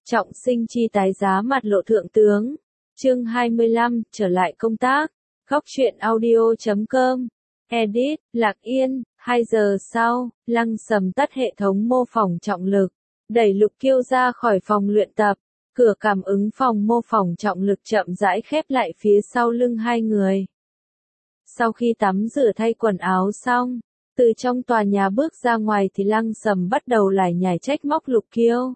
Trọng sinh chi tái giá mặt lộ thượng tướng. Chương 25, trở lại công tác. Góc truyện audio.com. Edit, Lạc Yên. 2 giờ sau, Lăng Sầm tắt hệ thống mô phỏng trọng lực, đẩy Lục Kiêu ra khỏi phòng luyện tập. Cửa cảm ứng phòng mô phỏng trọng lực chậm rãi khép lại phía sau lưng hai người. Sau khi tắm rửa thay quần áo xong, từ trong tòa nhà bước ra ngoài thì Lăng Sầm bắt đầu lải nhải trách móc Lục Kiêu.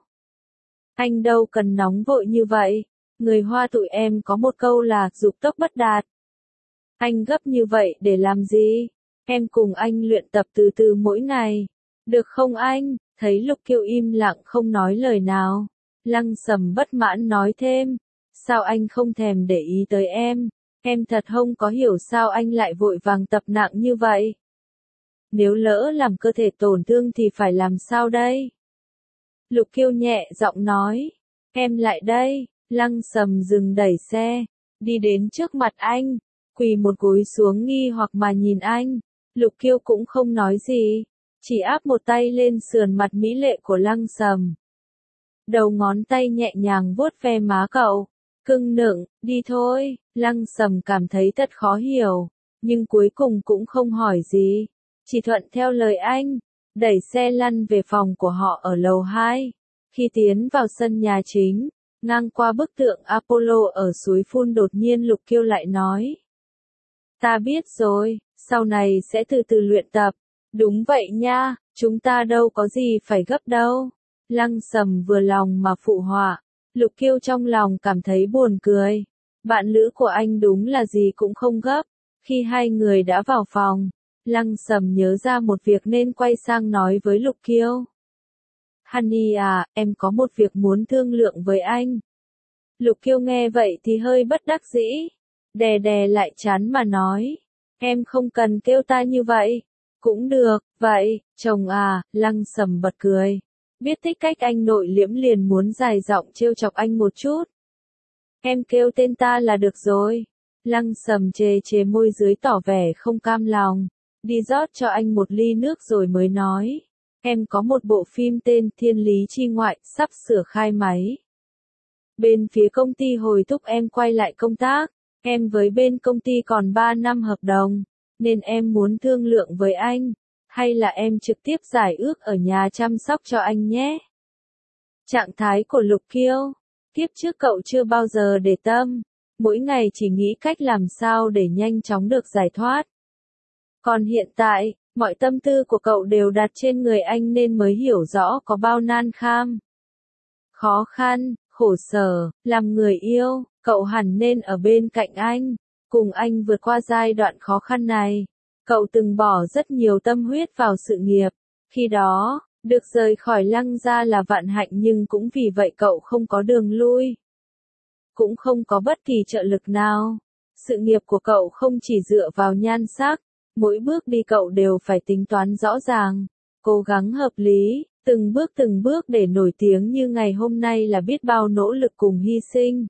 Anh đâu cần nóng vội như vậy, người Hoa tụi em có một câu là dục tốc bất đạt. Anh gấp như vậy để làm gì? Em cùng anh luyện tập từ từ mỗi ngày. Được không anh? Thấy Lục Kiêu im lặng không nói lời nào, Lăng Sầm bất mãn nói thêm. Sao anh không thèm để ý tới em? Em thật không có hiểu sao anh lại vội vàng tập nặng như vậy. Nếu lỡ làm cơ thể tổn thương thì phải làm sao đây? Lục Kiêu nhẹ giọng nói. Em lại đây. Lăng Sầm dừng đẩy xe, đi đến trước mặt anh, quỳ một gối xuống nghi hoặc mà nhìn anh. Lục Kiêu cũng không nói gì, chỉ áp một tay lên sườn mặt mỹ lệ của Lăng Sầm. Đầu ngón tay nhẹ nhàng vuốt ve má cậu, cưng nựng, đi thôi. Lăng Sầm cảm thấy thật khó hiểu, nhưng cuối cùng cũng không hỏi gì, chỉ thuận theo lời anh, đẩy xe lăn về phòng của họ ở lầu 2. Khi tiến vào sân nhà chính, ngang qua bức tượng Apollo ở suối phun đột nhiên Lục Kiêu lại nói. Ta biết rồi, sau này sẽ từ từ luyện tập. Đúng vậy nha, chúng ta đâu có gì phải gấp đâu. Lăng Sầm vừa lòng mà phụ họa. Lục Kiêu trong lòng cảm thấy buồn cười. Bạn lữ của anh đúng là gì cũng không gấp. Khi hai người đã vào phòng, Lăng Sầm nhớ ra một việc nên quay sang nói với Lục Kiêu. Honey à, em có một việc muốn thương lượng với anh. Lục Kiêu nghe vậy thì hơi bất đắc dĩ, đè đè lại trán mà nói. Em không cần kêu ta như vậy. Cũng được, vậy, chồng à. Lăng Sầm bật cười. Biết thích cách anh nội liễm liền muốn dài giọng trêu chọc anh một chút. Em kêu tên ta là được rồi. Lăng Sầm chề chề môi dưới tỏ vẻ không cam lòng, đi rót cho anh một ly nước rồi mới nói. Em có một bộ phim tên Thiên Lý Chi Ngoại, sắp sửa khai máy. Bên phía công ty hồi thúc em quay lại công tác, em với bên công ty còn 3 năm hợp đồng, nên em muốn thương lượng với anh, hay là em trực tiếp giải ước ở nhà chăm sóc cho anh nhé. Trạng thái của Lục Kiêu, kiếp trước cậu chưa bao giờ để tâm, mỗi ngày chỉ nghĩ cách làm sao để nhanh chóng được giải thoát. Còn hiện tại, mọi tâm tư của cậu đều đặt trên người anh nên mới hiểu rõ có bao nan kham. Khó khăn, khổ sở, làm người yêu, cậu hẳn nên ở bên cạnh anh, cùng anh vượt qua giai đoạn khó khăn này. Cậu từng bỏ rất nhiều tâm huyết vào sự nghiệp, khi đó, được rời khỏi Lăng gia là vạn hạnh nhưng cũng vì vậy cậu không có đường lui. Cũng không có bất kỳ trợ lực nào. Sự nghiệp của cậu không chỉ dựa vào nhan sắc, mỗi bước đi cậu đều phải tính toán rõ ràng, cố gắng hợp lý, từng bước để nổi tiếng như ngày hôm nay là biết bao nỗ lực cùng hy sinh.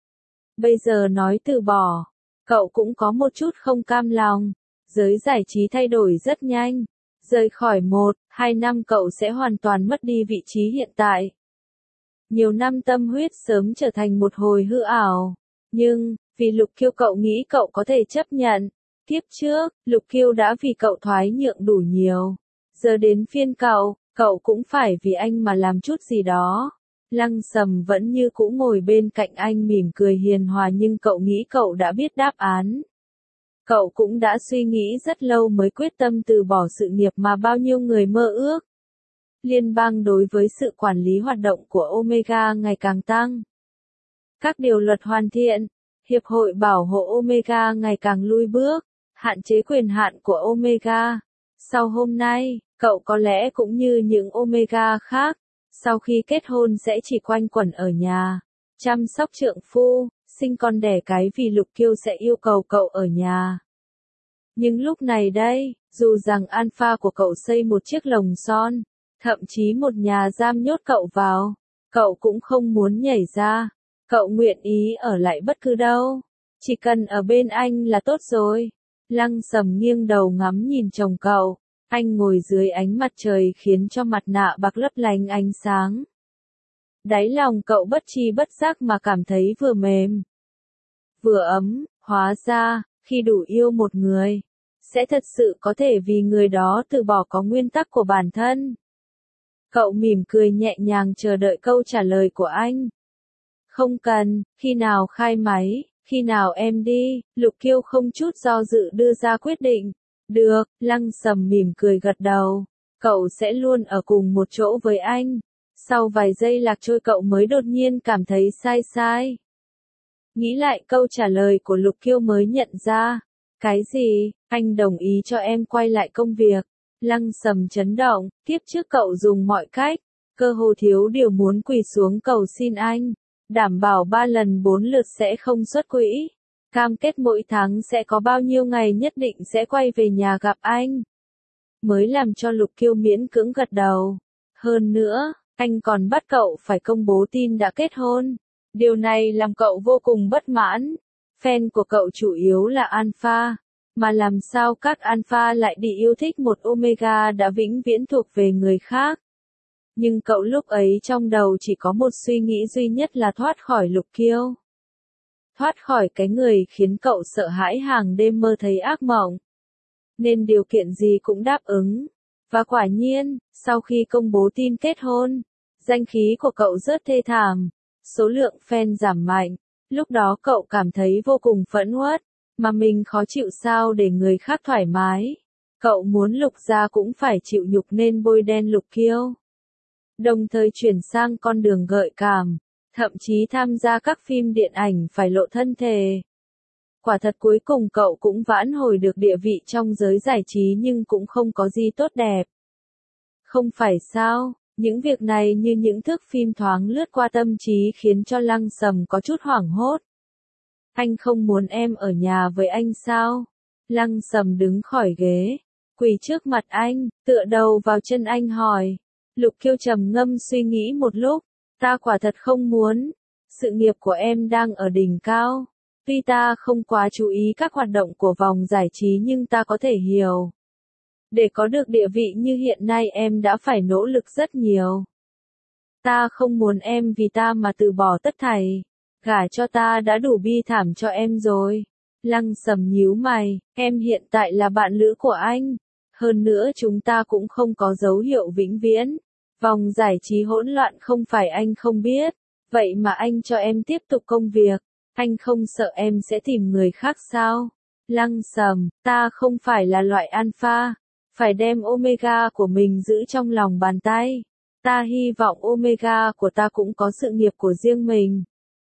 Bây giờ nói từ bỏ, cậu cũng có một chút không cam lòng. Giới giải trí thay đổi rất nhanh, rời khỏi 1-2 năm cậu sẽ hoàn toàn mất đi vị trí hiện tại. Nhiều năm tâm huyết sớm trở thành một hồi hư ảo, nhưng, vì Lục Kiêu cậu nghĩ cậu có thể chấp nhận. Kiếp trước, Lục Kiêu đã vì cậu thoái nhượng đủ nhiều. Giờ đến phiên cậu cũng phải vì anh mà làm chút gì đó. Lăng Sầm vẫn như cũ ngồi bên cạnh anh mỉm cười hiền hòa nhưng cậu nghĩ cậu đã biết đáp án. Cậu cũng đã suy nghĩ rất lâu mới quyết tâm từ bỏ sự nghiệp mà bao nhiêu người mơ ước. Liên bang đối với sự quản lý hoạt động của Omega ngày càng tăng. Các điều luật hoàn thiện, Hiệp hội bảo hộ Omega ngày càng lui bước, hạn chế quyền hạn của Omega. Sau hôm nay, cậu có lẽ cũng như những Omega khác, sau khi kết hôn sẽ chỉ quanh quẩn ở nhà, chăm sóc trượng phu, sinh con đẻ cái vì Lục Kiêu sẽ yêu cầu cậu ở nhà. Nhưng lúc này đây, dù rằng alpha của cậu xây một chiếc lồng son, thậm chí một nhà giam nhốt cậu vào, cậu cũng không muốn nhảy ra. Cậu nguyện ý ở lại bất cứ đâu, chỉ cần ở bên anh là tốt rồi. Lăng Sầm nghiêng đầu ngắm nhìn chồng cậu, anh ngồi dưới ánh mặt trời khiến cho mặt nạ bạc lấp lánh ánh sáng. Đáy lòng cậu bất tri bất giác mà cảm thấy vừa mềm, vừa ấm, hóa ra, khi đủ yêu một người, sẽ thật sự có thể vì người đó từ bỏ có nguyên tắc của bản thân. Cậu mỉm cười nhẹ nhàng chờ đợi câu trả lời của anh. Không cần, khi nào khai máy, khi nào em đi, Lục Kiêu không chút do dự đưa ra quyết định. Được, Lăng Sầm mỉm cười gật đầu. Cậu sẽ luôn ở cùng một chỗ với anh. Sau vài giây lạc trôi cậu mới đột nhiên cảm thấy sai sai. Nghĩ lại câu trả lời của Lục Kiêu mới nhận ra. Cái gì, anh đồng ý cho em quay lại công việc. Lăng Sầm chấn động, kiếp trước cậu dùng mọi cách, cơ hồ thiếu điều muốn quỳ xuống cầu xin anh. Đảm bảo 3 lần 4 lượt sẽ không xuất quỹ. Cam kết mỗi tháng sẽ có bao nhiêu ngày nhất định sẽ quay về nhà gặp anh. Mới làm cho Lục Kiêu miễn cưỡng gật đầu. Hơn nữa, anh còn bắt cậu phải công bố tin đã kết hôn. Điều này làm cậu vô cùng bất mãn. Fan của cậu chủ yếu là Alpha. Mà làm sao các Alpha lại đi yêu thích một Omega đã vĩnh viễn thuộc về người khác. Nhưng cậu lúc ấy trong đầu chỉ có một suy nghĩ duy nhất là thoát khỏi Lục Kiêu. Thoát khỏi cái người khiến cậu sợ hãi hàng đêm mơ thấy ác mộng. Nên điều kiện gì cũng đáp ứng. Và quả nhiên, sau khi công bố tin kết hôn, danh khí của cậu rất thê thảm. Số lượng fan giảm mạnh. Lúc đó cậu cảm thấy vô cùng phẫn uất. Mà mình khó chịu sao để người khác thoải mái. Cậu muốn Lục gia cũng phải chịu nhục nên bôi đen Lục Kiêu. Đồng thời chuyển sang con đường gợi cảm, thậm chí tham gia các phim điện ảnh phải lộ thân thể. Quả thật cuối cùng cậu cũng vãn hồi được địa vị trong giới giải trí nhưng cũng không có gì tốt đẹp. Không phải sao, những việc này như những thước phim thoáng lướt qua tâm trí khiến cho Lăng Sầm có chút hoảng hốt. Anh không muốn em ở nhà với anh sao? Lăng Sầm đứng khỏi ghế, quỳ trước mặt anh, tựa đầu vào chân anh hỏi. Lục Kiêu trầm ngâm suy nghĩ một lúc, ta quả thật không muốn. Sự nghiệp của em đang ở đỉnh cao. Tuy ta không quá chú ý các hoạt động của vòng giải trí nhưng ta có thể hiểu. Để có được địa vị như hiện nay em đã phải nỗ lực rất nhiều. Ta không muốn em vì ta mà từ bỏ tất thảy. Gả cho ta đã đủ bi thảm cho em rồi. Lăng Sầm nhíu mày, em hiện tại là bạn lữ của anh. Hơn nữa chúng ta cũng không có dấu hiệu vĩnh viễn. Vòng giải trí hỗn loạn không phải anh không biết. Vậy mà anh cho em tiếp tục công việc. Anh không sợ em sẽ tìm người khác sao? Lăng Sầm, ta không phải là loại alpha. Phải đem Omega của mình giữ trong lòng bàn tay. Ta hy vọng Omega của ta cũng có sự nghiệp của riêng mình.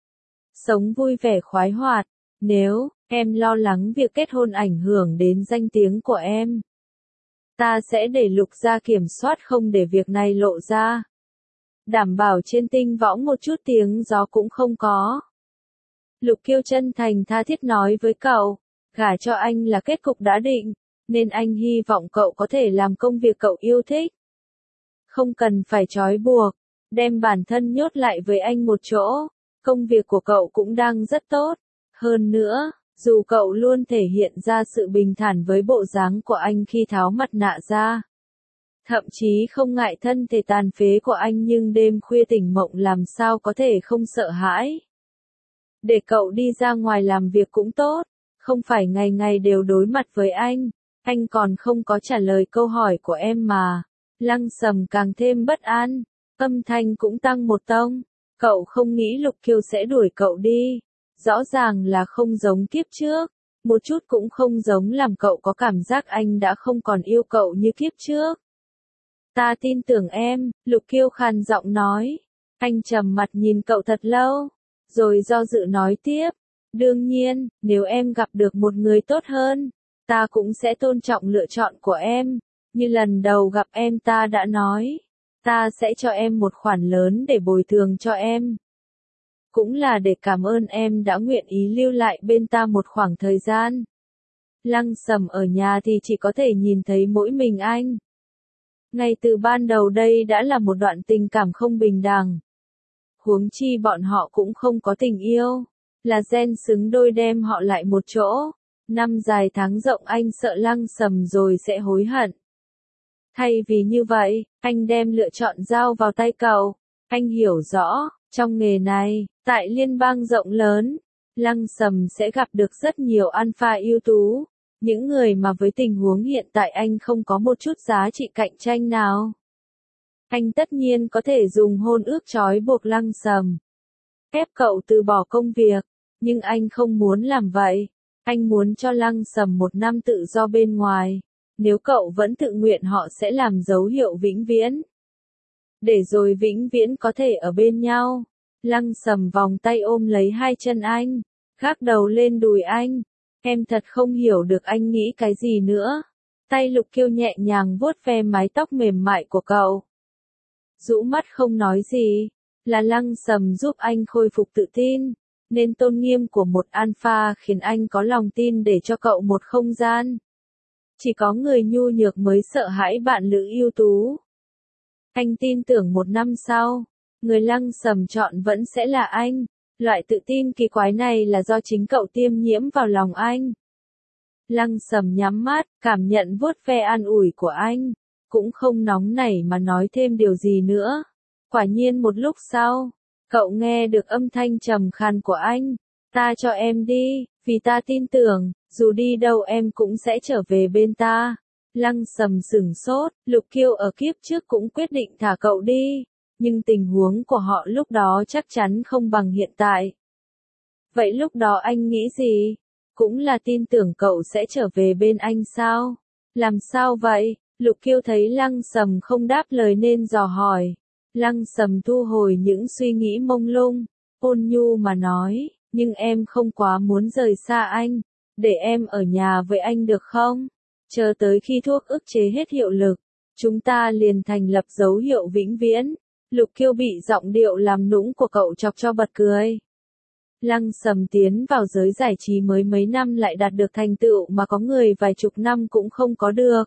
Sống vui vẻ khoái hoạt. Nếu em lo lắng việc kết hôn ảnh hưởng đến danh tiếng của em, ta sẽ để Lục gia kiểm soát không để việc này lộ ra. Đảm bảo trên tinh võng một chút tiếng gió cũng không có. Lục Kiêu chân thành tha thiết nói với cậu, gả cho anh là kết cục đã định, nên anh hy vọng cậu có thể làm công việc cậu yêu thích. Không cần phải trói buộc, đem bản thân nhốt lại với anh một chỗ. Công việc của cậu cũng đang rất tốt. Hơn nữa, dù cậu luôn thể hiện ra sự bình thản với bộ dáng của anh khi tháo mặt nạ ra. Thậm chí không ngại thân thể tàn phế của anh nhưng đêm khuya tỉnh mộng làm sao có thể không sợ hãi. Để cậu đi ra ngoài làm việc cũng tốt, không phải ngày ngày đều đối mặt với anh còn không có trả lời câu hỏi của em mà. Lăng Sầm càng thêm bất an, âm thanh cũng tăng một tông. Cậu không nghĩ Lục Kiêu sẽ đuổi cậu đi. Rõ ràng là không giống kiếp trước. Một chút cũng không giống làm cậu có cảm giác anh đã không còn yêu cậu như kiếp trước. Ta tin tưởng em, Lục Kiêu khàn giọng nói. Anh trầm mặt nhìn cậu thật lâu, rồi do dự nói tiếp. Đương nhiên, nếu em gặp được một người tốt hơn, ta cũng sẽ tôn trọng lựa chọn của em. Như lần đầu gặp em ta đã nói, ta sẽ cho em một khoản lớn để bồi thường cho em. Cũng là để cảm ơn em đã nguyện ý lưu lại bên ta một khoảng thời gian. Lăng Sầm ở nhà thì chỉ có thể nhìn thấy mỗi mình anh. Ngay từ ban đầu đây đã là một đoạn tình cảm không bình đẳng. Huống chi bọn họ cũng không có tình yêu. Là gen xứng đôi đem họ lại một chỗ. Năm dài tháng rộng anh sợ Lăng Sầm rồi sẽ hối hận. Thay vì như vậy, anh đem lựa chọn giao vào tay cậu. Anh hiểu rõ, trong nghề này, tại liên bang rộng lớn, Lăng Sầm sẽ gặp được rất nhiều alpha ưu tú, những người mà với tình huống hiện tại anh không có một chút giá trị cạnh tranh nào. Anh tất nhiên có thể dùng hôn ước trói buộc Lăng Sầm, ép cậu từ bỏ công việc, nhưng anh không muốn làm vậy. Anh muốn cho Lăng Sầm 1 năm tự do bên ngoài. Nếu cậu vẫn tự nguyện họ sẽ làm dấu hiệu vĩnh viễn. Để rồi vĩnh viễn có thể ở bên nhau. Lăng Sầm vòng tay ôm lấy 2 chân anh, gác đầu lên đùi anh. Em thật không hiểu được anh nghĩ cái gì nữa. Tay Lục Kiêu nhẹ nhàng vuốt ve mái tóc mềm mại của cậu. Rũ mắt không nói gì, là Lăng Sầm giúp anh khôi phục tự tin, nên tôn nghiêm của một alpha khiến anh có lòng tin để cho cậu một không gian. Chỉ có người nhu nhược mới sợ hãi bạn nữ ưu tú. Anh tin tưởng 1 năm sau, người Lăng Sầm chọn vẫn sẽ là anh. Loại tự tin kỳ quái này là do chính cậu tiêm nhiễm vào lòng anh. Lăng Sầm nhắm mắt, cảm nhận vuốt ve an ủi của anh, cũng không nóng nảy mà nói thêm điều gì nữa. Quả nhiên một lúc sau, cậu nghe được âm thanh trầm khàn của anh. Ta cho em đi, vì ta tin tưởng, dù đi đâu em cũng sẽ trở về bên ta. Lăng Sầm sửng sốt, Lục Kiêu ở kiếp trước cũng quyết định thả cậu đi, nhưng tình huống của họ lúc đó chắc chắn không bằng hiện tại. Vậy lúc đó anh nghĩ gì? Cũng là tin tưởng cậu sẽ trở về bên anh sao? Làm sao vậy? Lục Kiêu thấy Lăng Sầm không đáp lời nên dò hỏi. Lăng Sầm thu hồi những suy nghĩ mông lung, ôn nhu mà nói, nhưng em không quá muốn rời xa anh, để em ở nhà với anh được không? Chờ tới khi thuốc ức chế hết hiệu lực, chúng ta liền thành lập dấu hiệu vĩnh viễn. Lục Kiêu bị giọng điệu làm nũng của cậu chọc cho bật cười. Lăng Sầm tiến vào giới giải trí mới mấy năm lại đạt được thành tựu mà có người vài chục năm cũng không có được.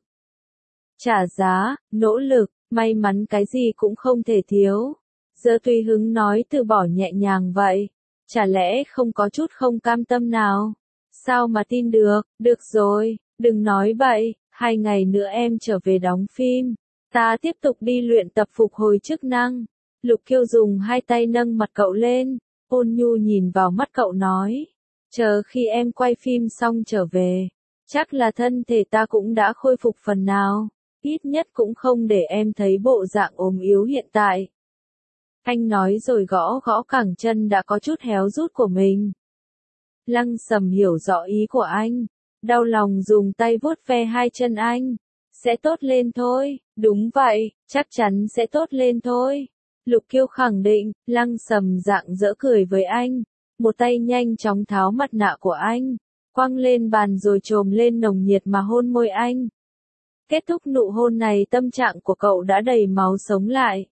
Trả giá, nỗ lực, may mắn cái gì cũng không thể thiếu. Giờ tùy hứng nói từ bỏ nhẹ nhàng vậy. Chả lẽ không có chút không cam tâm nào? Sao mà tin được? Được rồi, đừng nói bậy, 2 ngày nữa em trở về đóng phim. Ta tiếp tục đi luyện tập phục hồi chức năng. Lục Kiêu dùng 2 tay nâng mặt cậu lên, ôn nhu nhìn vào mắt cậu nói. Chờ khi em quay phim xong trở về, chắc là thân thể ta cũng đã khôi phục phần nào. Ít nhất cũng không để em thấy bộ dạng ốm yếu hiện tại. Anh nói rồi gõ gõ cẳng chân đã có chút héo rút của mình. Lăng Sầm hiểu rõ ý của anh, đau lòng dùng tay vuốt ve 2 chân anh. Sẽ tốt lên thôi, đúng vậy, chắc chắn sẽ tốt lên thôi. Lục Kiêu khẳng định, Lăng Sầm rạng rỡ cười với anh. Một tay nhanh chóng tháo mặt nạ của anh, quăng lên bàn rồi chồm lên nồng nhiệt mà hôn môi anh. Kết thúc nụ hôn này tâm trạng của cậu đã đầy máu sống lại.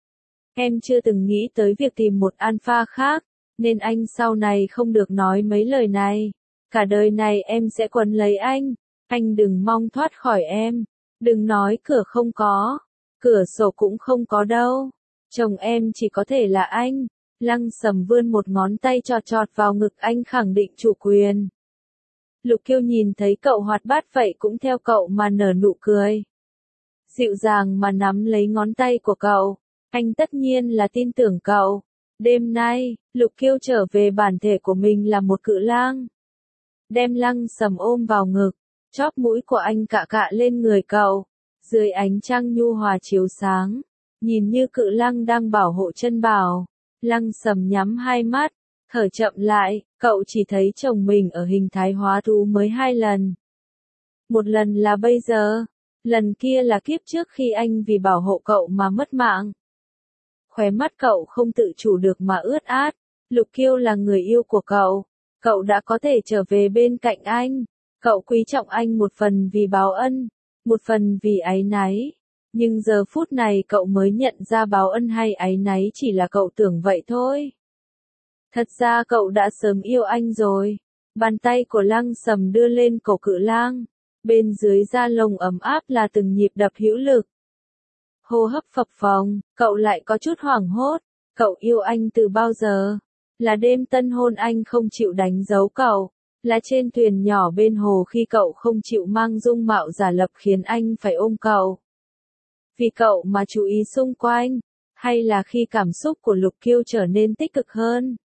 Em chưa từng nghĩ tới việc tìm một alpha khác, nên anh sau này không được nói mấy lời này. Cả đời này em sẽ quấn lấy anh đừng mong thoát khỏi em. Đừng nói cửa không có, cửa sổ cũng không có đâu. Chồng em chỉ có thể là anh. Lăng Sầm vươn một ngón tay chọt chọt vào ngực anh khẳng định chủ quyền. Lục Kiêu nhìn thấy cậu hoạt bát vậy cũng theo cậu mà nở nụ cười. Dịu dàng mà nắm lấy ngón tay của cậu. Anh tất nhiên là tin tưởng cậu. Đêm nay, Lục Kiêu trở về bản thể của mình là một cự lang. Đem Lăng Sầm ôm vào ngực, chóp mũi của anh cạ cạ lên người cậu. Dưới ánh trăng nhu hòa chiếu sáng, nhìn như cự lang đang bảo hộ chân bảo. Lăng Sầm nhắm 2 mắt, thở chậm lại, cậu chỉ thấy chồng mình ở hình thái hóa thú mới 2 lần. Một lần là bây giờ, lần kia là kiếp trước khi anh vì bảo hộ cậu mà mất mạng. Khóe mắt cậu không tự chủ được mà ướt át. Lục Kiêu là người yêu của cậu đã có thể trở về bên cạnh anh. Cậu quý trọng anh một phần vì báo ân, một phần vì áy náy. Nhưng giờ phút này cậu mới nhận ra báo ân hay áy náy chỉ là cậu tưởng vậy thôi. Thật ra cậu đã sớm yêu anh rồi. Bàn tay của Lăng Sầm đưa lên cổ cự lang. Bên dưới da lông ấm áp là từng nhịp đập hữu lực. Hô hấp phập phồng, cậu lại có chút hoảng hốt. Cậu yêu anh từ bao giờ? Là đêm tân hôn anh không chịu đánh dấu cậu. Là trên thuyền nhỏ bên hồ khi cậu không chịu mang dung mạo giả lập khiến anh phải ôm cậu. Vì cậu mà chú ý xung quanh. Hay là khi cảm xúc của Lục Kiêu trở nên tích cực hơn?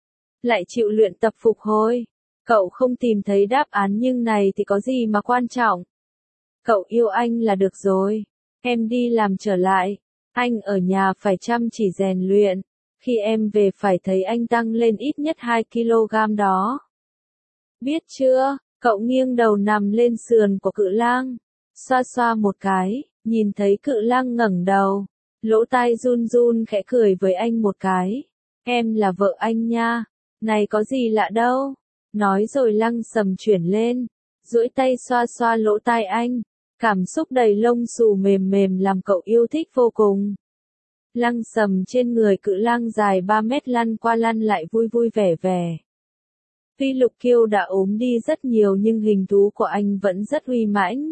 Lại chịu luyện tập phục hồi. Cậu không tìm thấy đáp án nhưng này thì có gì mà quan trọng. Cậu yêu anh là được rồi. Em đi làm trở lại. Anh ở nhà phải chăm chỉ rèn luyện. Khi em về phải thấy anh tăng lên ít nhất 2 kg đó. Biết chưa? Cậu nghiêng đầu nằm lên sườn của Cự Lang. Xoa xoa một cái, nhìn thấy Cự Lang ngẩng đầu. Lỗ tai run run khẽ cười với anh một cái. Em là vợ anh nha. Này có gì lạ đâu. Nói rồi Lăng Sầm chuyển lên. Duỗi tay xoa xoa lỗ tai anh. Cảm xúc đầy lông xù mềm mềm làm cậu yêu thích vô cùng. Lăng Sầm trên người Cự Lang dài 3 mét lăn qua lăn lại vui vui vẻ vẻ. Tuy Lục Kiêu đã ốm đi rất nhiều nhưng hình thú của anh vẫn rất uy mãnh.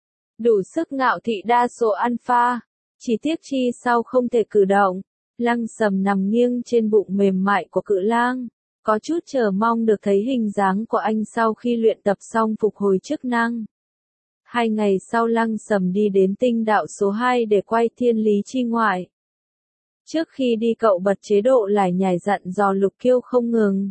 Đủ sức ngạo thị đa số alpha. Chỉ tiếc chi sau không thể cử động. Lăng Sầm nằm nghiêng trên bụng mềm mại của Cự Lang. Có chút chờ mong được thấy hình dáng của anh sau khi luyện tập xong phục hồi chức năng. 2 ngày sau Lăng Sầm đi đến tinh đạo số 2 để quay Thiên Lý Chi Ngoại. Trước khi đi cậu bật chế độ lải nhải dặn dò Lục Kiêu không ngừng.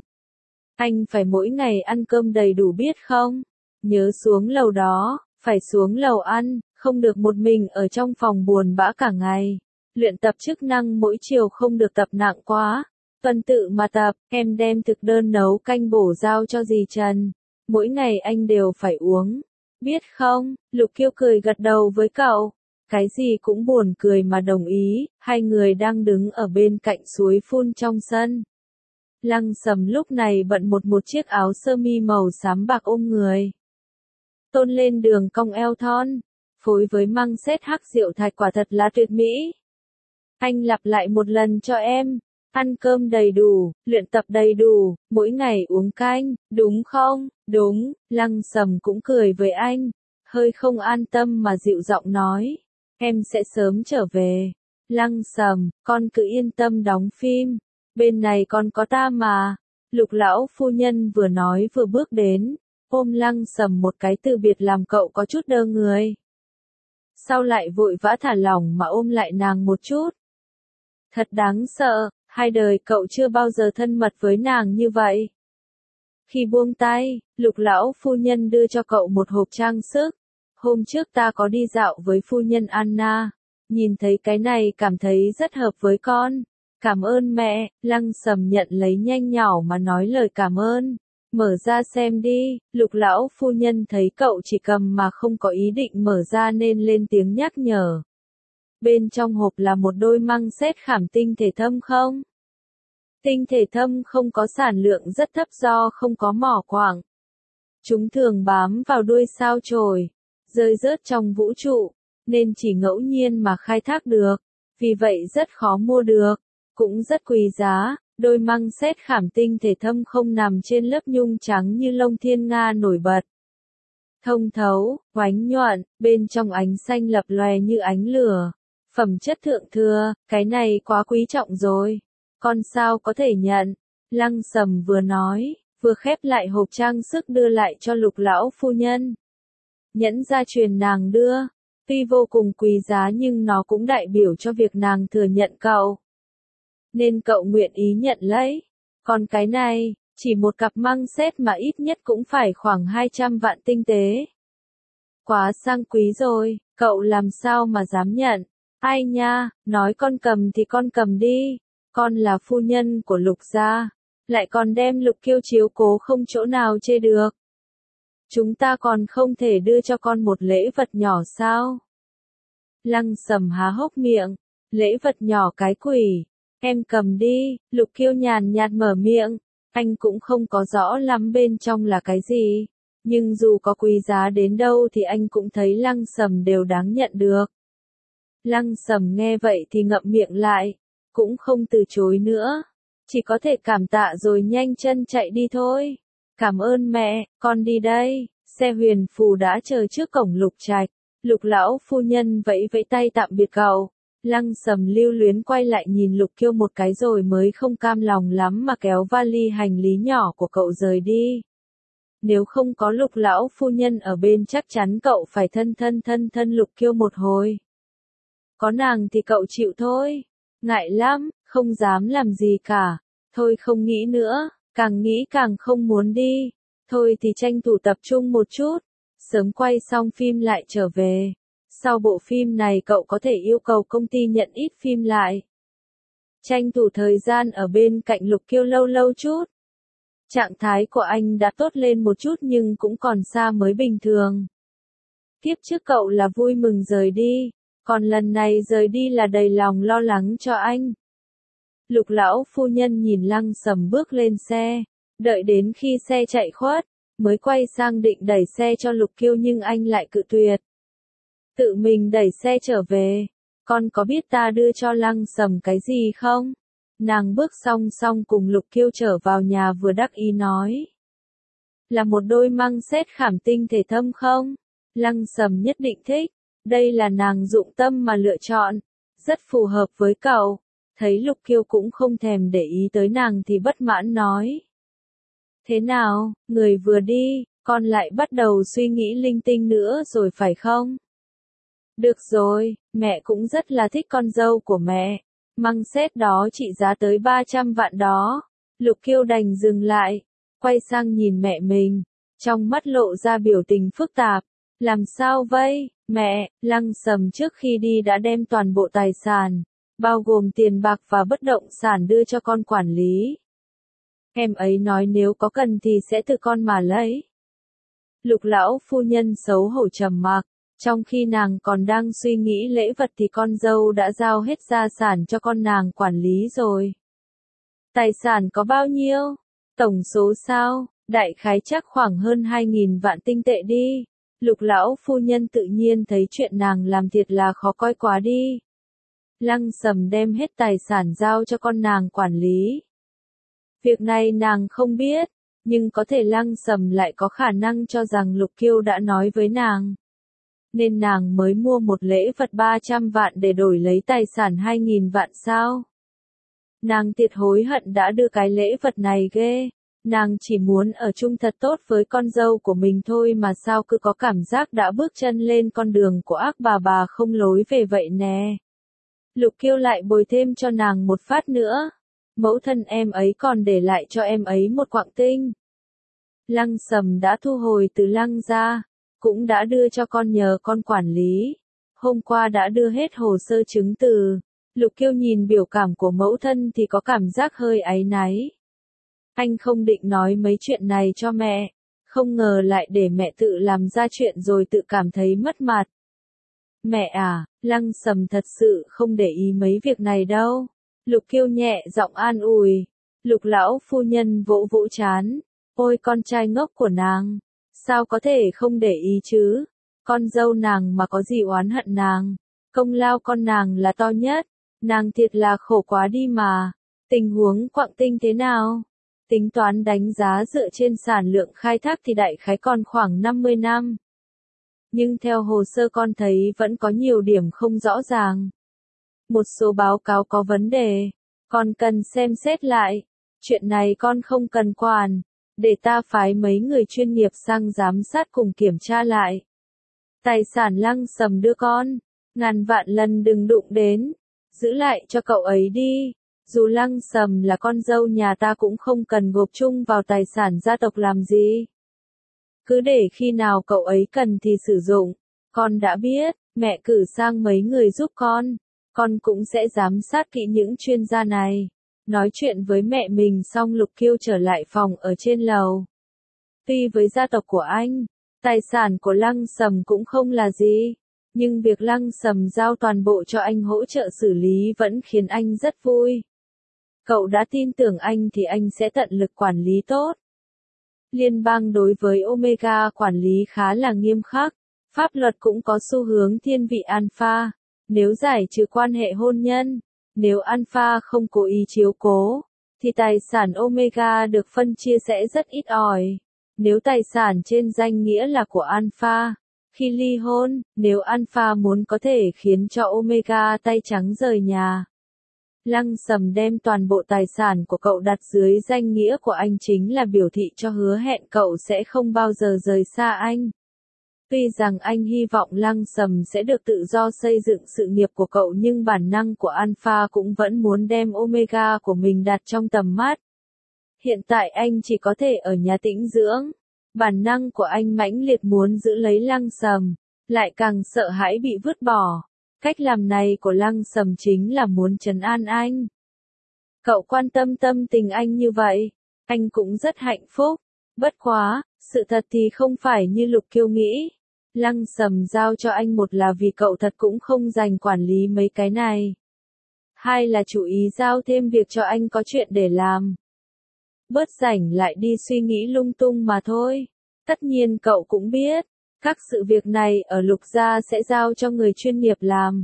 Anh phải mỗi ngày ăn cơm đầy đủ biết không? Nhớ xuống lầu đó, phải xuống lầu ăn, không được một mình ở trong phòng buồn bã cả ngày. Luyện tập chức năng mỗi chiều không được tập nặng quá. Tuần tự mà tập, em đem thực đơn nấu canh bổ giao cho dì Trần. Mỗi ngày anh đều phải uống. Biết không? Lục Kiêu cười gật đầu với cậu. Cái gì cũng buồn cười mà đồng ý, hai người đang đứng ở bên cạnh suối phun trong sân. Lăng Sầm lúc này bận một chiếc áo sơ mi màu xám bạc ôm người. Tôn lên đường cong eo thon, phối với măng sét hắc rượu thạch quả thật là tuyệt mỹ. Anh lặp lại một lần cho em, ăn cơm đầy đủ, luyện tập đầy đủ, mỗi ngày uống canh, đúng không? Đúng, Lăng Sầm cũng cười với anh, hơi không an tâm mà dịu giọng nói, em sẽ sớm trở về. Lăng Sầm, con cứ yên tâm đóng phim, bên này còn có ta mà. Lục lão phu nhân vừa nói vừa bước đến, ôm Lăng Sầm một cái từ biệt làm cậu có chút đơ người. Sau lại vội vã thả lỏng mà ôm lại nàng một chút. Thật đáng sợ, hai đời cậu chưa bao giờ thân mật với nàng như vậy. Khi buông tay, Lục lão phu nhân đưa cho cậu một hộp trang sức. Hôm trước ta có đi dạo với phu nhân Anna, nhìn thấy cái này cảm thấy rất hợp với con. Cảm ơn mẹ. Lăng Sầm nhận lấy nhanh nhỏ mà nói lời cảm ơn. Mở ra xem đi. Lục lão phu nhân thấy cậu chỉ cầm mà không có ý định mở ra nên lên tiếng nhắc nhở. Bên trong hộp là một đôi măng sét khảm tinh thể thâm không? Tinh thể thâm không có sản lượng rất thấp do không có mỏ quặng. Chúng thường bám vào đuôi sao chổi, rơi rớt trong vũ trụ, nên chỉ ngẫu nhiên mà khai thác được, vì vậy rất khó mua được, cũng rất quý giá. Đôi măng sét khảm tinh thể thâm không nằm trên lớp nhung trắng như lông thiên nga nổi bật. Thông thấu, oánh nhuận, bên trong ánh xanh lập lòe như ánh lửa. Phẩm chất thượng thừa, cái này quá quý trọng rồi. Con sao có thể nhận? Lăng Sầm vừa nói, vừa khép lại hộp trang sức đưa lại cho Lục lão phu nhân. Nhẫn gia truyền nàng đưa, tuy vô cùng quý giá nhưng nó cũng đại biểu cho việc nàng thừa nhận cậu. Nên cậu nguyện ý nhận lấy. Còn cái này, chỉ một cặp măng sét mà ít nhất cũng phải khoảng 200 vạn tinh tế. Quá sang quý rồi, cậu làm sao mà dám nhận? Ai nha, nói con cầm thì con cầm đi. Con là phu nhân của Lục gia, lại còn đem Lục Kiêu chiếu cố không chỗ nào chê được. Chúng ta còn không thể đưa cho con một lễ vật nhỏ sao? Lăng Sầm há hốc miệng, lễ vật nhỏ cái quỷ, em cầm đi. Lục Kiêu nhàn nhạt mở miệng, anh cũng không có rõ lắm bên trong là cái gì, nhưng dù có quý giá đến đâu thì anh cũng thấy Lăng Sầm đều đáng nhận được. Lăng Sầm nghe vậy thì ngậm miệng lại, cũng không từ chối nữa, chỉ có thể cảm tạ rồi nhanh chân chạy đi thôi. Cảm ơn mẹ, con đi đây. Xe huyền phù đã chờ trước cổng Lục trạch. Lục lão phu nhân vẫy vẫy tay tạm biệt cậu. Lăng Sầm lưu luyến quay lại nhìn Lục Kiêu một cái rồi mới không cam lòng lắm mà kéo vali hành lý nhỏ của cậu rời đi. Nếu không có Lục lão phu nhân ở bên chắc chắn cậu phải thân Lục Kiêu một hồi. Có nàng thì cậu chịu thôi. Ngại lắm, không dám làm gì cả. Thôi không nghĩ nữa, càng nghĩ càng không muốn đi. Thôi thì tranh thủ tập trung một chút, sớm quay xong phim lại trở về. Sau bộ phim này cậu có thể yêu cầu công ty nhận ít phim lại. Tranh thủ thời gian ở bên cạnh Lục Kiêu lâu lâu chút. Trạng thái của anh đã tốt lên một chút nhưng cũng còn xa mới bình thường. Kiếp trước cậu là vui mừng rời đi, còn lần này rời đi là đầy lòng lo lắng cho anh. Lục lão phu nhân nhìn Lăng Sầm bước lên xe, đợi đến khi xe chạy khuất, mới quay sang định đẩy xe cho Lục Kiêu nhưng anh lại cự tuyệt. Tự mình đẩy xe trở về, con có biết ta đưa cho Lăng Sầm cái gì không? Nàng bước song song cùng Lục Kiêu trở vào nhà vừa đắc ý nói. Là một đôi măng sét khảm tinh thể thâm không? Lăng Sầm nhất định thích, đây là nàng dụng tâm mà lựa chọn, rất phù hợp với cậu. Thấy Lục Kiêu cũng không thèm để ý tới nàng thì bất mãn nói. Thế nào, người vừa đi, con lại bắt đầu suy nghĩ linh tinh nữa rồi phải không? Được rồi, mẹ cũng rất là thích con dâu của mẹ. Măng sét đó trị giá tới 300 vạn đó. Lục Kiêu đành dừng lại, quay sang nhìn mẹ mình, trong mắt lộ ra biểu tình phức tạp. Làm sao vậy, mẹ? Lăng Sầm trước khi đi đã đem toàn bộ tài sản, bao gồm tiền bạc và bất động sản đưa cho con quản lý. Em ấy nói nếu có cần thì sẽ tự con mà lấy. Lục lão phu nhân xấu hổ trầm mặc, trong khi nàng còn đang suy nghĩ lễ vật thì con dâu đã giao hết gia sản cho con nàng quản lý rồi. Tài sản có bao nhiêu? Tổng số sao? Đại khái chắc khoảng hơn 2.000 vạn tinh tệ đi. Lục lão phu nhân tự nhiên thấy chuyện nàng làm thiệt là khó coi quá đi. Lăng Sầm đem hết tài sản giao cho con nàng quản lý. Việc này nàng không biết, nhưng có thể Lăng Sầm lại có khả năng cho rằng Lục Kiêu đã nói với nàng. Nên nàng mới mua một lễ vật 300 vạn để đổi lấy tài sản 2.000 vạn sao? Nàng thiệt hối hận đã đưa cái lễ vật này ghê. Nàng chỉ muốn ở chung thật tốt với con dâu của mình thôi mà sao cứ có cảm giác đã bước chân lên con đường của ác bà không lối về vậy nè. Lục Kiêu lại bồi thêm cho nàng một phát nữa. Mẫu thân em ấy còn để lại cho em ấy một quặng tinh. Lăng Sầm đã thu hồi từ Lăng ra, cũng đã đưa cho con nhờ con quản lý. Hôm qua đã đưa hết hồ sơ chứng từ. Lục Kiêu nhìn biểu cảm của mẫu thân thì có cảm giác hơi áy náy. Anh không định nói mấy chuyện này cho mẹ, không ngờ lại để mẹ tự làm ra chuyện rồi tự cảm thấy mất mặt. Mẹ à, Lăng Sầm thật sự không để ý mấy việc này đâu. Lục Kiêu nhẹ giọng an ủi. Lục lão phu nhân vỗ vỗ trán. Ôi con trai ngốc của nàng, sao có thể không để ý chứ? Con dâu nàng mà có gì oán hận nàng, công lao con nàng là to nhất, nàng thiệt là khổ quá đi mà. Tình huống quặng tinh thế nào? Tính toán đánh giá dựa trên sản lượng khai thác thì đại khái còn khoảng 50 năm. Nhưng theo hồ sơ con thấy vẫn có nhiều điểm không rõ ràng. Một số báo cáo có vấn đề, con cần xem xét lại. Chuyện này con không cần quản, để ta phái mấy người chuyên nghiệp sang giám sát cùng kiểm tra lại. Tài sản Lăng Sầm đưa con, ngàn vạn lần đừng đụng đến, giữ lại cho cậu ấy đi. Dù Lăng Sầm là con dâu nhà ta cũng không cần gộp chung vào tài sản gia tộc làm gì. Cứ để khi nào cậu ấy cần thì sử dụng. Con đã biết, mẹ cử sang mấy người giúp con cũng sẽ giám sát kỹ những chuyên gia này. Nói chuyện với mẹ mình xong Lục Kiêu trở lại phòng ở trên lầu. Tuy với gia tộc của anh, tài sản của Lăng Sầm cũng không là gì, nhưng việc Lăng Sầm giao toàn bộ cho anh hỗ trợ xử lý vẫn khiến anh rất vui. Cậu đã tin tưởng anh thì anh sẽ tận lực quản lý tốt. Liên bang đối với Omega quản lý khá là nghiêm khắc, pháp luật cũng có xu hướng thiên vị Alpha, nếu giải trừ quan hệ hôn nhân, nếu Alpha không cố ý chiếu cố, thì tài sản Omega được phân chia sẽ rất ít ỏi. Nếu tài sản trên danh nghĩa là của Alpha, khi ly hôn, nếu Alpha muốn có thể khiến cho Omega tay trắng rời nhà. Lăng Sầm đem toàn bộ tài sản của cậu đặt dưới danh nghĩa của anh chính là biểu thị cho hứa hẹn cậu sẽ không bao giờ rời xa anh. Tuy rằng anh hy vọng Lăng Sầm sẽ được tự do xây dựng sự nghiệp của cậu nhưng bản năng của Alpha cũng vẫn muốn đem Omega của mình đặt trong tầm mắt. Hiện tại anh chỉ có thể ở nhà tĩnh dưỡng. Bản năng của anh mãnh liệt muốn giữ lấy Lăng Sầm, lại càng sợ hãi bị vứt bỏ. Cách làm này của Lăng Sầm chính là muốn trấn an anh. Cậu quan tâm tâm tình anh như vậy, anh cũng rất hạnh phúc. Bất quá, sự thật thì không phải như Lục Kiêu nghĩ. Lăng Sầm giao cho anh một là vì cậu thật cũng không dành quản lý mấy cái này. Hai là chủ ý giao thêm việc cho anh có chuyện để làm. Bớt rảnh lại đi suy nghĩ lung tung mà thôi. Tất nhiên cậu cũng biết, các sự việc này ở Lục gia sẽ giao cho người chuyên nghiệp làm.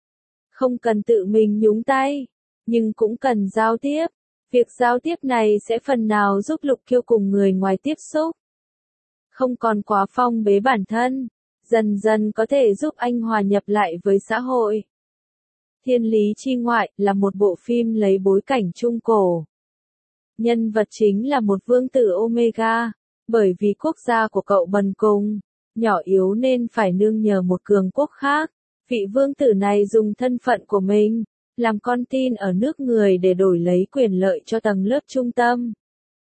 Không cần tự mình nhúng tay, nhưng cũng cần giao tiếp. Việc giao tiếp này sẽ phần nào giúp Lục Kiêu cùng người ngoài tiếp xúc. Không còn quá phong bế bản thân, dần dần có thể giúp anh hòa nhập lại với xã hội. Thiên Lý Chi Ngoại là một bộ phim lấy bối cảnh Trung Cổ. Nhân vật chính là một vương tử Omega, bởi vì quốc gia của cậu bần cùng, nhỏ yếu nên phải nương nhờ một cường quốc khác. Vị vương tử này dùng thân phận của mình, làm con tin ở nước người để đổi lấy quyền lợi cho tầng lớp trung tâm.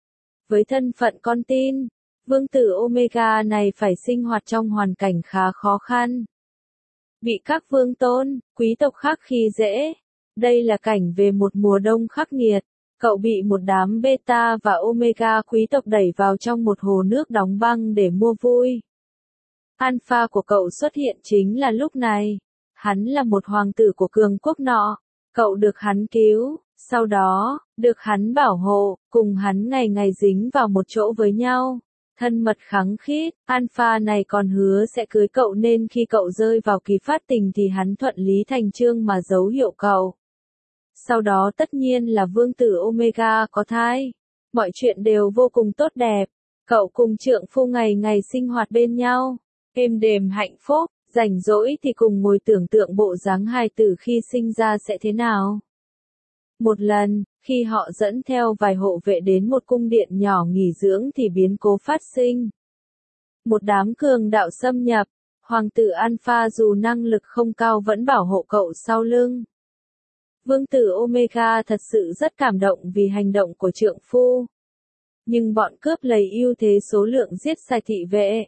Với thân phận con tin, vương tử Omega này phải sinh hoạt trong hoàn cảnh khá khó khăn. Bị các vương tôn, quý tộc khác khi dễ. Đây là cảnh về một mùa đông khắc nghiệt. Cậu bị một đám beta và omega quý tộc đẩy vào trong một hồ nước đóng băng để mua vui. Alpha của cậu xuất hiện chính là lúc này. Hắn là một hoàng tử của cường quốc nọ. Cậu được hắn cứu, sau đó, được hắn bảo hộ, cùng hắn ngày ngày dính vào một chỗ với nhau. Thân mật khăng khít, Alpha này còn hứa sẽ cưới cậu nên khi cậu rơi vào kỳ phát tình thì hắn thuận lý thành chương mà dấu hiệu cậu. Sau đó tất nhiên là vương tử Omega có thai. Mọi chuyện đều vô cùng tốt đẹp. Cậu cùng trượng phu ngày ngày sinh hoạt bên nhau. Êm đềm hạnh phúc, rảnh rỗi thì cùng ngồi tưởng tượng bộ dáng hài tử khi sinh ra sẽ thế nào. Một lần, khi họ dẫn theo vài hộ vệ đến một cung điện nhỏ nghỉ dưỡng thì biến cố phát sinh. Một đám cường đạo xâm nhập, hoàng tử Alpha dù năng lực không cao vẫn bảo hộ cậu sau lưng. Vương tử Omega thật sự rất cảm động vì hành động của trượng phu. Nhưng bọn cướp lấy ưu thế số lượng giết sạch thị vệ.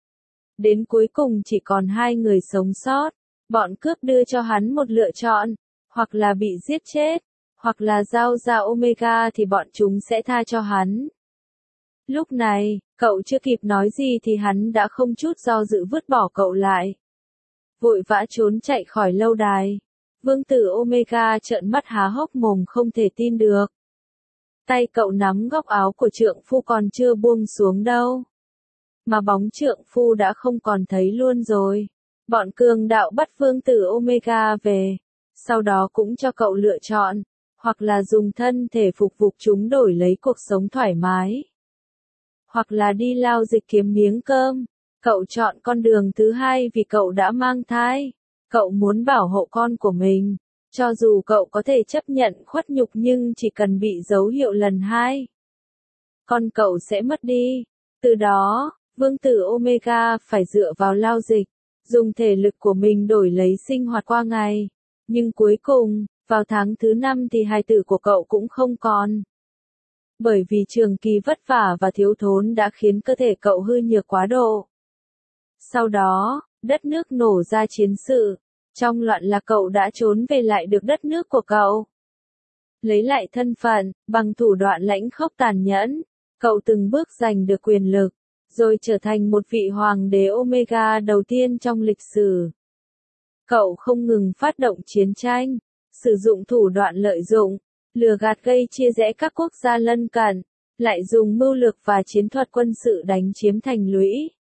Đến cuối cùng chỉ còn 2 người sống sót. Bọn cướp đưa cho hắn một lựa chọn, hoặc là bị giết chết, hoặc là giao ra Omega thì bọn chúng sẽ tha cho hắn. Lúc này, cậu chưa kịp nói gì thì hắn đã không chút do dự vứt bỏ cậu lại. Vội vã trốn chạy khỏi lâu đài. Vương tử Omega trợn mắt há hốc mồm không thể tin được. Tay cậu nắm góc áo của trượng phu còn chưa buông xuống đâu. Mà bóng trượng phu đã không còn thấy luôn rồi. Bọn cường đạo bắt vương tử Omega về. Sau đó cũng cho cậu lựa chọn. Hoặc là dùng thân thể phục vụ chúng đổi lấy cuộc sống thoải mái. Hoặc là đi lao dịch kiếm miếng cơm. Cậu chọn con đường thứ hai vì cậu đã mang thai. Cậu muốn bảo hộ con của mình. Cho dù cậu có thể chấp nhận khuất nhục nhưng chỉ cần bị dấu hiệu lần 2. Con cậu sẽ mất đi. Từ đó, vương tử Omega phải dựa vào lao dịch. Dùng thể lực của mình đổi lấy sinh hoạt qua ngày. Nhưng cuối cùng, vào tháng thứ 5 thì hài tử của cậu cũng không còn. Bởi vì trường kỳ vất vả và thiếu thốn đã khiến cơ thể cậu hư nhược quá độ. Sau đó, đất nước nổ ra chiến sự. Trong loạn lạc cậu đã trốn về lại được đất nước của cậu. Lấy lại thân phận, bằng thủ đoạn lãnh khốc tàn nhẫn, cậu từng bước giành được quyền lực, rồi trở thành một vị hoàng đế Omega đầu tiên trong lịch sử. Cậu không ngừng phát động chiến tranh, sử dụng thủ đoạn lợi dụng, lừa gạt gây chia rẽ các quốc gia lân cận, lại dùng mưu lược và chiến thuật quân sự đánh chiếm thành lũy.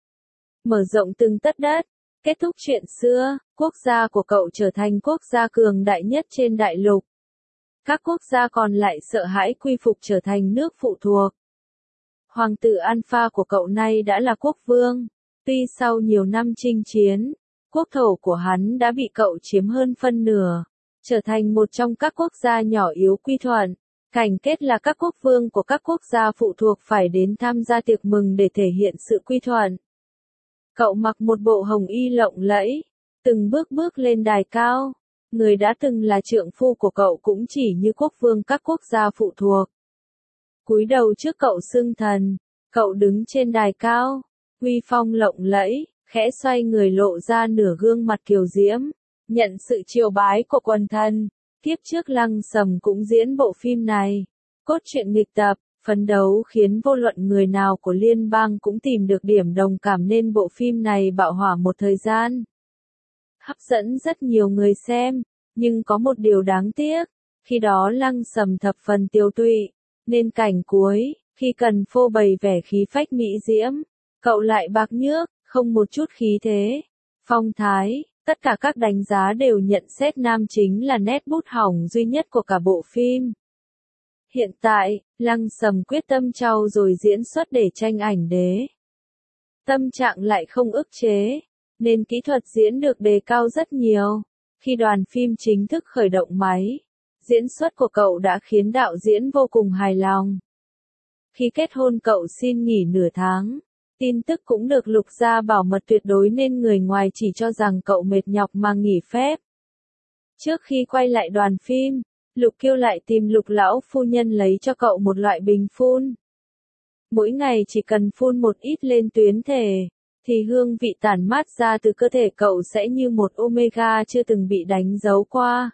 Mở rộng từng tấc đất. Kết thúc chuyện xưa, quốc gia của cậu trở thành quốc gia cường đại nhất trên đại lục. Các quốc gia còn lại sợ hãi quy phục trở thành nước phụ thuộc. Hoàng tử Alpha của cậu nay đã là quốc vương. Tuy sau nhiều năm chinh chiến, quốc thổ của hắn đã bị cậu chiếm hơn phân nửa, trở thành một trong các quốc gia nhỏ yếu quy thuận. Cảnh kết là các quốc vương của các quốc gia phụ thuộc phải đến tham gia tiệc mừng để thể hiện sự quy thuận. Cậu mặc một bộ hồng y lộng lẫy, từng bước bước lên đài cao. Người đã từng là trượng phu của cậu cũng chỉ như quốc vương các quốc gia phụ thuộc. Cúi đầu trước cậu xưng thần, cậu đứng trên đài cao, uy phong lộng lẫy, khẽ xoay người lộ ra nửa gương mặt kiều diễm, nhận sự triều bái của quần thần. Kiếp trước Lăng Sầm cũng diễn bộ phim này. Cốt truyện nghịch tập, phấn đấu khiến vô luận người nào của liên bang cũng tìm được điểm đồng cảm nên bộ phim này bạo hỏa một thời gian. Hấp dẫn rất nhiều người xem, nhưng có một điều đáng tiếc, khi đó Lăng Sầm thập phần tiêu tụy, nên cảnh cuối, khi cần phô bày vẻ khí phách mỹ diễm, cậu lại bạc nhước, không một chút khí thế, phong thái. Tất cả các đánh giá đều nhận xét nam chính là nét bút hỏng duy nhất của cả bộ phim. Hiện tại, Lăng Sầm quyết tâm trau dồi diễn xuất để tranh ảnh đế. Tâm trạng lại không ức chế, nên kỹ thuật diễn được đề cao rất nhiều. Khi đoàn phim chính thức khởi động máy, diễn xuất của cậu đã khiến đạo diễn vô cùng hài lòng. Khi kết hôn cậu xin nghỉ nửa tháng. Tin tức cũng được Lục gia bảo mật tuyệt đối nên người ngoài chỉ cho rằng cậu mệt nhọc mà nghỉ phép. Trước khi quay lại đoàn phim, Lục Kiêu lại tìm Lục lão phu nhân lấy cho cậu một loại bình phun. Mỗi ngày chỉ cần phun một ít lên tuyến thể, thì hương vị tản mát ra từ cơ thể cậu sẽ như một omega chưa từng bị đánh dấu qua.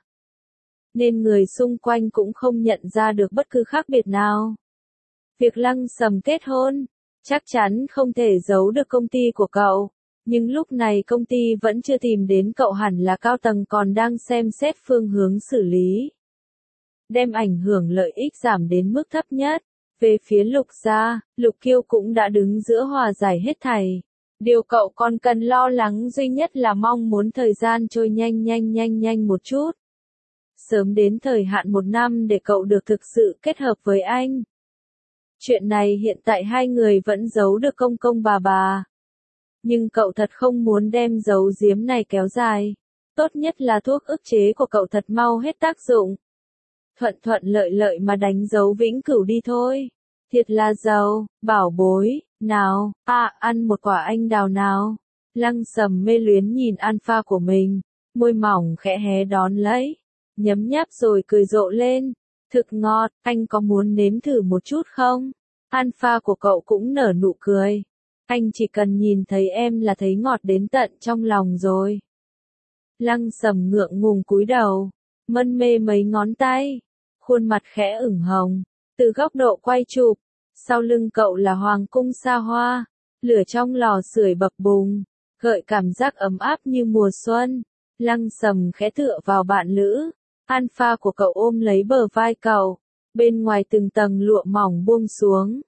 Nên người xung quanh cũng không nhận ra được bất cứ khác biệt nào. Việc Lăng Sầm kết hôn chắc chắn không thể giấu được công ty của cậu, nhưng lúc này công ty vẫn chưa tìm đến cậu, hẳn là cao tầng còn đang xem xét phương hướng xử lý. Đem ảnh hưởng lợi ích giảm đến mức thấp nhất. Về phía Lục gia, Lục Kiêu cũng đã đứng giữa hòa giải hết thảy. Điều cậu còn cần lo lắng duy nhất là mong muốn thời gian trôi nhanh một chút. Sớm đến thời hạn 1 năm để cậu được thực sự kết hợp với anh. Chuyện này hiện tại hai người vẫn giấu được công công bà. Nhưng cậu thật không muốn đem giấu giếm này kéo dài. Tốt nhất là thuốc ức chế của cậu thật mau hết tác dụng. Thuận lợi mà đánh dấu vĩnh cửu đi thôi. Thiệt là giàu, bảo bối, nào, ăn một quả anh đào nào. Lăng Sầm mê luyến nhìn alpha của mình, môi mỏng khẽ hé đón lấy, nhấm nháp rồi cười rộ lên. Thực ngọt, anh có muốn nếm thử một chút không? Alpha của cậu cũng nở nụ cười. Anh chỉ cần nhìn thấy em là thấy ngọt đến tận trong lòng rồi. Lăng Sầm ngượng ngùng cúi đầu, mân mê mấy ngón tay, khuôn mặt khẽ ửng hồng. Từ góc độ quay chụp, sau lưng cậu là hoàng cung xa hoa, lửa trong lò sưởi bập bùng, gợi cảm giác ấm áp như mùa xuân. Lăng Sầm khẽ tựa vào bạn lữ, alpha của cậu ôm lấy bờ vai cậu, bên ngoài từng tầng lụa mỏng buông xuống.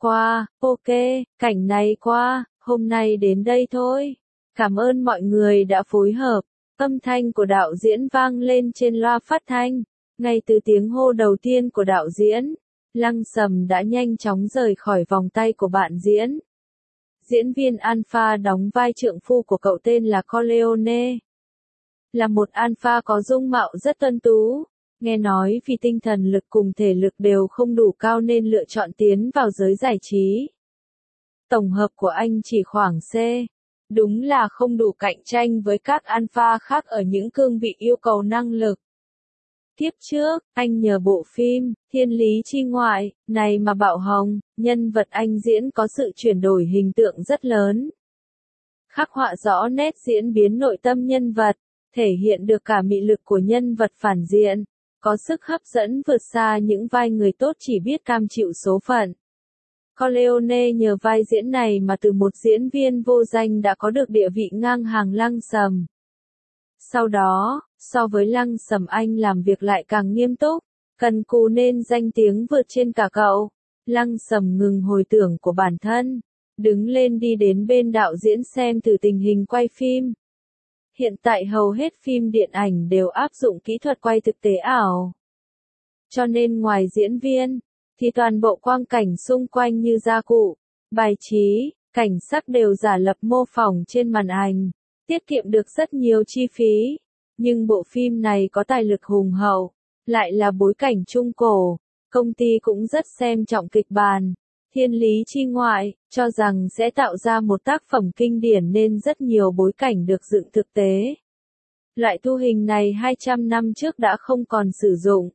Ok, cảnh này hôm nay đến đây thôi. Cảm ơn mọi người đã phối hợp. Âm thanh của đạo diễn vang lên trên loa phát thanh. Ngay từ tiếng hô đầu tiên của đạo diễn, Lăng Sầm đã nhanh chóng rời khỏi vòng tay của bạn diễn. Diễn viên alpha đóng vai trượng phu của cậu tên là Corleone. Là một alpha có dung mạo rất tuấn tú. Nghe nói vì tinh thần lực cùng thể lực đều không đủ cao nên lựa chọn tiến vào giới giải trí. Tổng hợp của anh chỉ khoảng C. Đúng là không đủ cạnh tranh với các alpha khác ở những cương vị yêu cầu năng lực. Tiếp trước, anh nhờ bộ phim Thiên Lý Chi Ngoại này mà bạo hồng, nhân vật anh diễn có sự chuyển đổi hình tượng rất lớn. Khắc họa rõ nét diễn biến nội tâm nhân vật, thể hiện được cả mị lực của nhân vật phản diện, có sức hấp dẫn vượt xa những vai người tốt chỉ biết cam chịu số phận. Corleone nhờ vai diễn này mà từ một diễn viên vô danh đã có được địa vị ngang hàng Lăng Sầm. Sau đó, so với Lăng Sầm anh làm việc lại càng nghiêm túc, cần cù nên danh tiếng vượt trên cả cậu. Lăng Sầm ngừng hồi tưởng của bản thân, đứng lên đi đến bên đạo diễn xem thử tình hình quay phim. Hiện tại hầu hết phim điện ảnh đều áp dụng kỹ thuật quay thực tế ảo. Cho nên ngoài diễn viên, thì toàn bộ quang cảnh xung quanh như gia cụ, bài trí, cảnh sắc đều giả lập mô phỏng trên màn ảnh, tiết kiệm được rất nhiều chi phí. Nhưng bộ phim này có tài lực hùng hậu, lại là bối cảnh trung cổ, công ty cũng rất xem trọng kịch bản, Thiên lý chi ngoại, cho rằng sẽ tạo ra một tác phẩm kinh điển nên rất nhiều bối cảnh được dựng thực tế. Loại thu hình này 200 năm trước đã không còn sử dụng.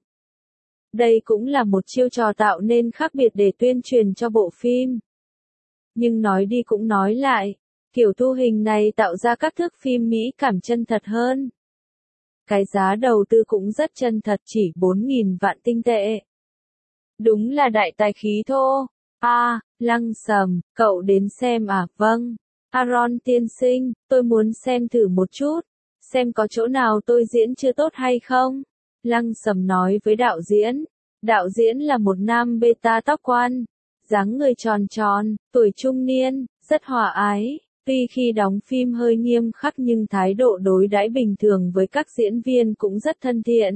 Đây cũng là một chiêu trò tạo nên khác biệt để tuyên truyền cho bộ phim. Nhưng nói đi cũng nói lại, kiểu thu hình này tạo ra các thước phim mỹ cảm chân thật hơn. Cái giá đầu tư cũng rất chân thật, chỉ 4.000 vạn tinh tệ. Đúng là đại tài khí thô. Lăng Sầm, cậu đến xem à? Vâng. Aaron tiên sinh, tôi muốn xem thử một chút, xem có chỗ nào tôi diễn chưa tốt hay không. Lăng Sầm nói với đạo diễn. Đạo diễn là một nam beta tóc quan, dáng người tròn tròn, tuổi trung niên, rất hòa ái. Tuy khi đóng phim hơi nghiêm khắc nhưng thái độ đối đãi bình thường với các diễn viên cũng rất thân thiện.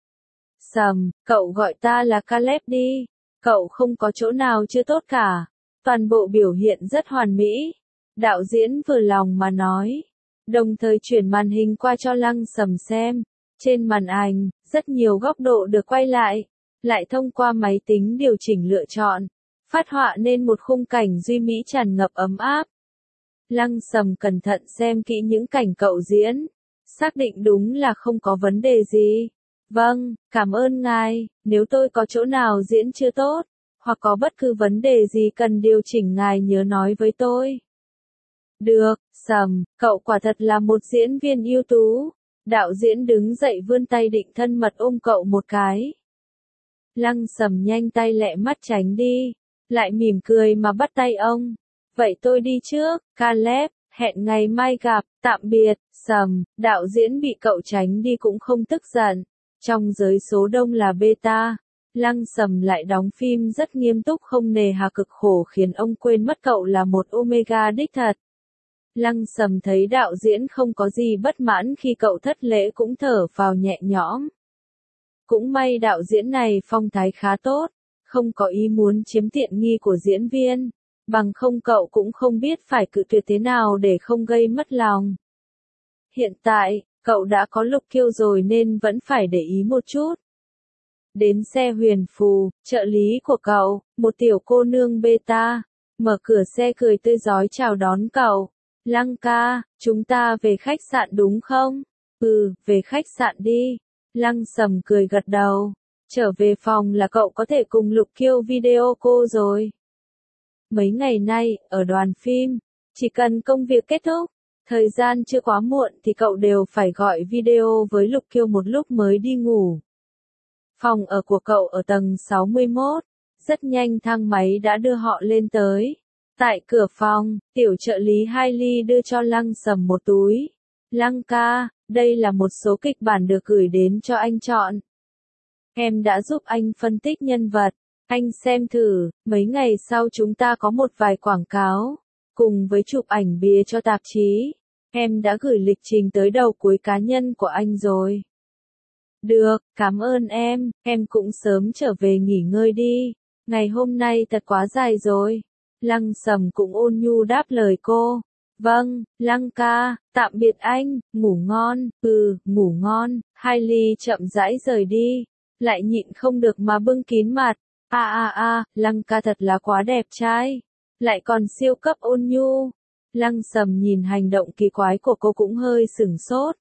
Sầm, cậu gọi ta là Caleb đi. Cậu không có chỗ nào chưa tốt cả. Toàn bộ biểu hiện rất hoàn mỹ. Đạo diễn vừa lòng mà nói. Đồng thời chuyển màn hình qua cho Lăng Sầm xem. Trên màn ảnh, rất nhiều góc độ được quay lại thông qua máy tính điều chỉnh lựa chọn, phát họa nên một khung cảnh duy mỹ tràn ngập ấm áp. Lăng Sầm cẩn thận xem kỹ những cảnh cậu diễn, xác định đúng là không có vấn đề gì. Vâng, cảm ơn ngài, nếu tôi có chỗ nào diễn chưa tốt, hoặc có bất cứ vấn đề gì cần điều chỉnh ngài nhớ nói với tôi. Được, Sầm, cậu quả thật là một diễn viên ưu tú. Đạo diễn đứng dậy vươn tay định thân mật ôm cậu một cái. Lăng Sầm nhanh tay lẹ mắt tránh đi, lại mỉm cười mà bắt tay ông. Vậy tôi đi trước, Caleb, hẹn ngày mai gặp, tạm biệt. Sầm, đạo diễn bị cậu tránh đi cũng không tức giận. Trong giới số đông là beta, Lăng Sầm lại đóng phim rất nghiêm túc không nề hà cực khổ khiến ông quên mất cậu là một omega đích thật. Lăng Sầm thấy đạo diễn không có gì bất mãn khi cậu thất lễ cũng thở phào nhẹ nhõm. Cũng may đạo diễn này phong thái khá tốt, không có ý muốn chiếm tiện nghi của diễn viên, bằng không cậu cũng không biết phải cự tuyệt thế nào để không gây mất lòng. Hiện tại, cậu đã có Lục Kiêu rồi nên vẫn phải để ý một chút. Đến xe Huyền Phù, trợ lý của cậu, một tiểu cô nương beta, mở cửa xe cười tươi rói chào đón cậu. Lăng ca, chúng ta về khách sạn đúng không? Về khách sạn đi. Lăng Sầm cười gật đầu. Trở về phòng là cậu có thể cùng Lục Kiêu video call rồi. Mấy ngày nay, ở đoàn phim, chỉ cần công việc kết thúc, thời gian chưa quá muộn thì cậu đều phải gọi video với Lục Kiêu một lúc mới đi ngủ. Phòng ở của cậu ở tầng 61, rất nhanh thang máy đã đưa họ lên tới. Tại cửa phòng, tiểu trợ lý Hailey đưa cho Lăng Sầm một túi. Lăng ca, đây là một số kịch bản được gửi đến cho anh chọn. Em đã giúp anh phân tích nhân vật, anh xem thử, mấy ngày sau chúng ta có một vài quảng cáo, cùng với chụp ảnh bìa cho tạp chí. Em đã gửi lịch trình tới đầu cuối cá nhân của anh rồi. Được, cảm ơn em cũng sớm trở về nghỉ ngơi đi. Ngày hôm nay thật quá dài rồi. Lăng Sầm cũng ôn nhu đáp lời cô. Vâng, Lăng ca, tạm biệt anh, ngủ ngon. Ngủ ngon. Hailey chậm rãi rời đi, lại nhịn không được mà bưng kín mặt. Lăng ca thật là quá đẹp trai, lại còn siêu cấp ôn nhu. Lăng Sầm nhìn hành động kỳ quái của cô cũng hơi sửng sốt.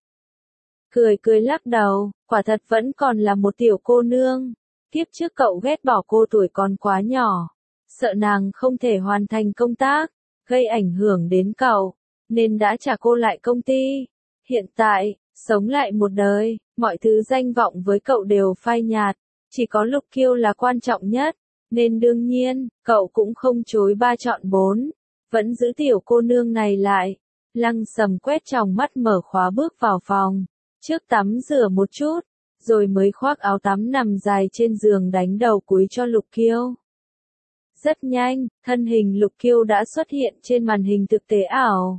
Cười lắc đầu, quả thật vẫn còn là một tiểu cô nương. Kiếp trước cậu ghét bỏ cô tuổi còn quá nhỏ, sợ nàng không thể hoàn thành công tác, gây ảnh hưởng đến cậu, nên đã trả cô lại công ty. Hiện tại, sống lại một đời, mọi thứ danh vọng với cậu đều phai nhạt, chỉ có Lục Kiêu là quan trọng nhất, nên đương nhiên, cậu cũng không chối ba chọn bốn, vẫn giữ tiểu cô nương này lại. Lăng Sầm quét tròng mắt mở khóa bước vào phòng, trước tắm rửa một chút, rồi mới khoác áo tắm nằm dài trên giường đánh đầu cúi cho Lục Kiêu. Rất nhanh, thân hình Lục Kiêu đã xuất hiện trên màn hình thực tế ảo.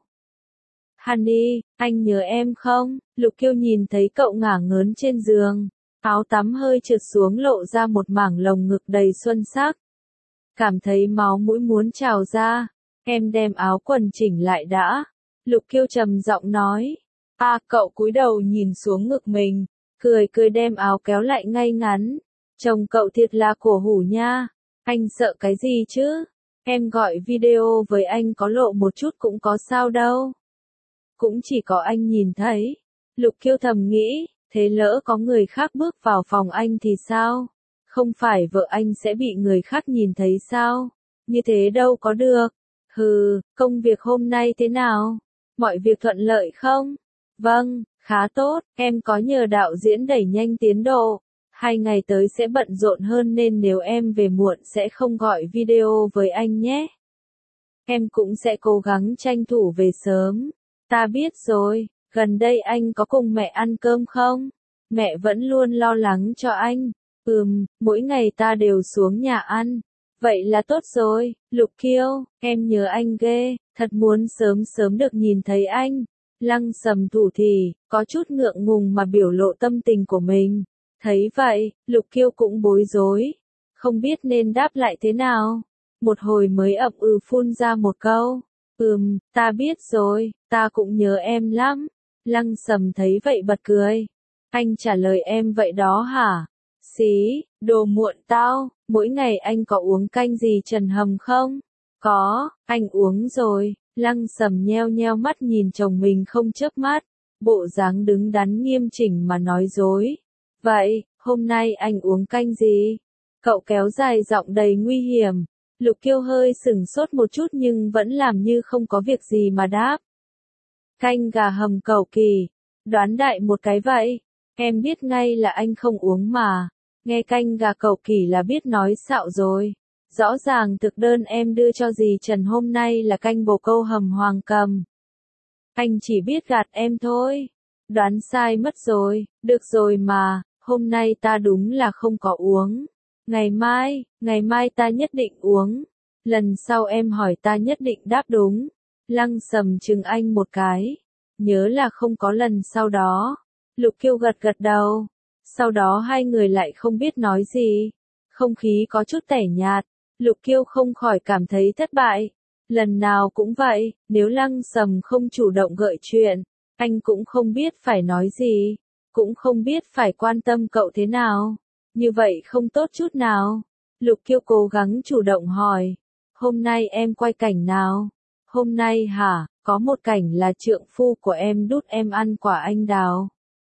Honey, anh nhớ em không? Lục Kiêu nhìn thấy cậu ngả ngớn trên giường, áo tắm hơi trượt xuống lộ ra một mảng lồng ngực đầy xuân sắc. Cảm thấy máu mũi muốn trào ra, em đem áo quần chỉnh lại đã. Lục Kiêu trầm giọng nói. Cậu cúi đầu nhìn xuống ngực mình, cười đem áo kéo lại ngay ngắn. Chồng cậu thiệt là cổ hủ nha. Anh sợ cái gì chứ? Em gọi video với anh có lộ một chút cũng có sao đâu. Cũng chỉ có anh nhìn thấy. Lục Kiêu thầm nghĩ, thế lỡ có người khác bước vào phòng anh thì sao? Không phải vợ anh sẽ bị người khác nhìn thấy sao? Như thế đâu có được. Hừ, công việc hôm nay thế nào? Mọi việc thuận lợi không? Vâng, khá tốt, em có nhờ đạo diễn đẩy nhanh tiến độ. 2 ngày tới sẽ bận rộn hơn nên nếu em về muộn sẽ không gọi video với anh nhé. Em cũng sẽ cố gắng tranh thủ về sớm. Ta biết rồi, gần đây anh có cùng mẹ ăn cơm không? Mẹ vẫn luôn lo lắng cho anh. Mỗi ngày ta đều xuống nhà ăn. Vậy là tốt rồi, Lục Kiêu, em nhớ anh ghê, thật muốn sớm sớm được nhìn thấy anh. Lăng Sầm thủ thỉ, có chút ngượng ngùng mà biểu lộ tâm tình của mình. Thấy vậy, Lục Kiêu cũng bối rối, không biết nên đáp lại thế nào. Một hồi mới ậm phun ra một câu. Ta biết rồi, ta cũng nhớ em lắm. Lăng Sầm thấy vậy bật cười. Anh trả lời em vậy đó hả? Xí, đồ muộn tao, mỗi ngày anh có uống canh gì trần hầm không? Có, anh uống rồi. Lăng Sầm nheo nheo mắt nhìn chồng mình không chớp mắt, bộ dáng đứng đắn nghiêm chỉnh mà nói dối. Vậy, hôm nay anh uống canh gì? Cậu kéo dài giọng đầy nguy hiểm. Lục Kiêu hơi sửng sốt một chút nhưng vẫn làm như không có việc gì mà đáp. Canh gà hầm cẩu kỳ. Đoán đại một cái vậy. Em biết ngay là anh không uống mà. Nghe canh gà cẩu kỳ là biết nói xạo rồi. Rõ ràng thực đơn em đưa cho dì Trần hôm nay là canh bồ câu hầm hoàng cầm. Anh chỉ biết gạt em thôi. Đoán sai mất rồi, được rồi mà, hôm nay ta đúng là không có uống. Ngày mai ta nhất định uống. Lần sau em hỏi ta nhất định đáp đúng. Lăng Sầm chừng anh một cái. Nhớ là không có lần sau đó. Lục Kiêu gật gật đầu. Sau đó hai người lại không biết nói gì. Không khí có chút tẻ nhạt. Lục Kiêu không khỏi cảm thấy thất bại. Lần nào cũng vậy, nếu Lăng Sầm không chủ động gợi chuyện, anh cũng không biết phải nói gì, cũng không biết phải quan tâm cậu thế nào. Như vậy không tốt chút nào. Lục Kiêu cố gắng chủ động hỏi. Hôm nay em quay cảnh nào? Hôm nay hả, có một cảnh là trượng phu của em đút em ăn quả anh đào.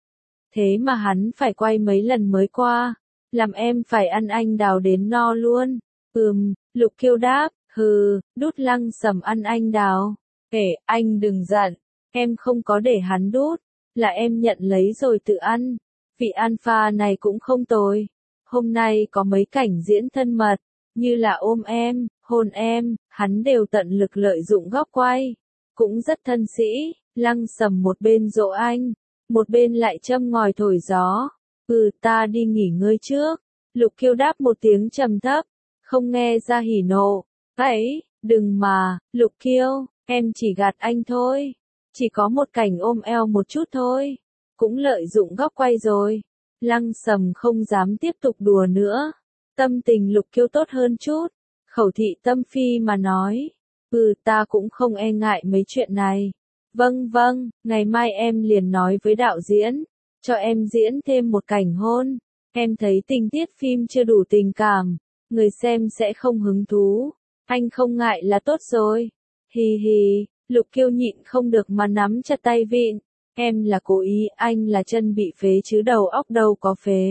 Thế mà hắn phải quay mấy lần mới qua, làm em phải ăn anh đào đến no luôn. Lục Kiêu đáp, đút Lăng Sầm ăn anh đào. Anh đừng giận, em không có để hắn đút, là em nhận lấy rồi tự ăn. Vị alpha này cũng không tồi. Hôm nay có mấy cảnh diễn thân mật, như là ôm em, hôn em, hắn đều tận lực lợi dụng góc quay. Cũng rất thân sĩ, Lăng Sầm một bên dỗ anh, một bên lại châm ngòi thổi gió. Ta đi nghỉ ngơi trước. Lục Kiêu đáp một tiếng trầm thấp, không nghe ra hỉ nộ. Vậy, đừng mà, Lục Kiêu, em chỉ gạt anh thôi. Chỉ có một cảnh ôm eo một chút thôi. Cũng lợi dụng góc quay rồi. Lăng Sầm không dám tiếp tục đùa nữa. Tâm tình Lục Kiêu tốt hơn chút. Khẩu thị tâm phi mà nói. Ta cũng không e ngại mấy chuyện này. Vâng, ngày mai em liền nói với đạo diễn. Cho em diễn thêm một cảnh hôn. Em thấy tình tiết phim chưa đủ tình cảm. Người xem sẽ không hứng thú. Anh không ngại là tốt rồi. Hì hì, Lục Kiêu nhịn không được mà nắm chặt tay vịn. Em là cố ý, anh là chân bị phế chứ đầu óc đâu có phế.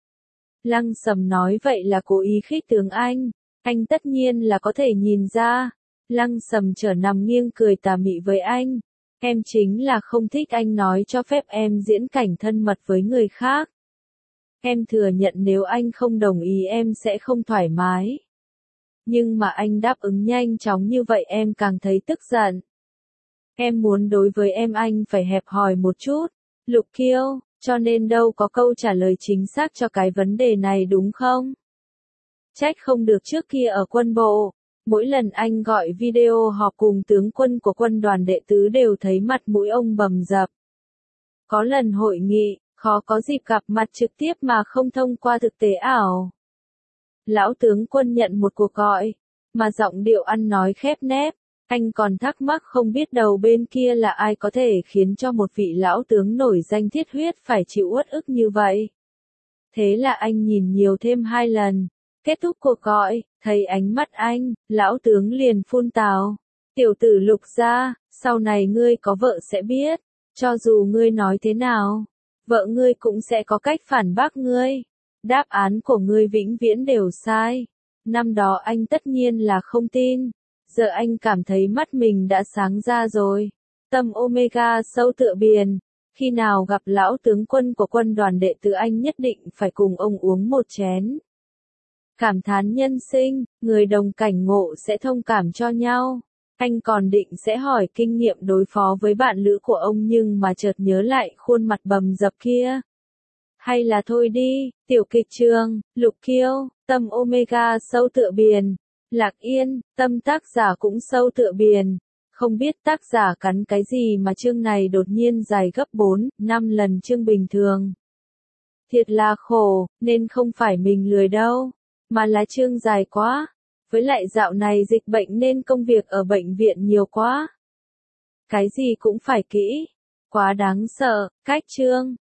Lăng Sầm nói vậy là cố ý khích tướng anh tất nhiên là có thể nhìn ra. Lăng Sầm trở nằm nghiêng cười tà mị với anh. Em chính là không thích anh nói cho phép em diễn cảnh thân mật với người khác. Em thừa nhận nếu anh không đồng ý em sẽ không thoải mái. Nhưng mà anh đáp ứng nhanh chóng như vậy em càng thấy tức giận. Em muốn đối với em anh phải hẹp hòi một chút, Lục Kiêu, cho nên đâu có câu trả lời chính xác cho cái vấn đề này đúng không? Trách không được trước kia ở quân bộ, mỗi lần anh gọi video họp cùng tướng quân của quân đoàn đệ tứ đều thấy mặt mũi ông bầm dập. Có lần hội nghị, khó có dịp gặp mặt trực tiếp mà không thông qua thực tế ảo. Lão tướng quân nhận một cuộc gọi, mà giọng điệu ăn nói khép nép, anh còn thắc mắc không biết đầu bên kia là ai có thể khiến cho một vị lão tướng nổi danh thiết huyết phải chịu uất ức như vậy. Thế là anh nhìn nhiều thêm 2 lần, Kết thúc cuộc gọi, thấy ánh mắt anh, lão tướng liền phun tào. Tiểu tử Lục gia, sau này ngươi có vợ sẽ biết, cho dù ngươi nói thế nào, vợ ngươi cũng sẽ có cách phản bác ngươi. Đáp án của ngươi vĩnh viễn đều sai. Năm đó anh tất nhiên là không tin, giờ anh cảm thấy mắt mình đã sáng ra rồi. Tâm Omega sâu tựa biển, khi nào gặp lão tướng quân của quân đoàn đệ tử anh nhất định phải cùng ông uống một chén. Cảm thán nhân sinh, người đồng cảnh ngộ sẽ thông cảm cho nhau. Anh còn định sẽ hỏi kinh nghiệm đối phó với bạn lữ của ông nhưng mà chợt nhớ lại khuôn mặt bầm dập kia. Hay là thôi đi, tiểu kịch trường, Lục Kiêu, Tâm Omega sâu tựa biển. Lạc Yên, tâm tác giả cũng sâu tựa biển. Không biết tác giả cắn cái gì mà chương này đột nhiên dài gấp 4, 5 lần chương bình thường. Thiệt là khổ, nên không phải mình lười đâu, mà là chương dài quá. Với lại dạo này dịch bệnh nên công việc ở bệnh viện nhiều quá. Cái gì cũng phải kỹ. Quá đáng sợ, cách chương.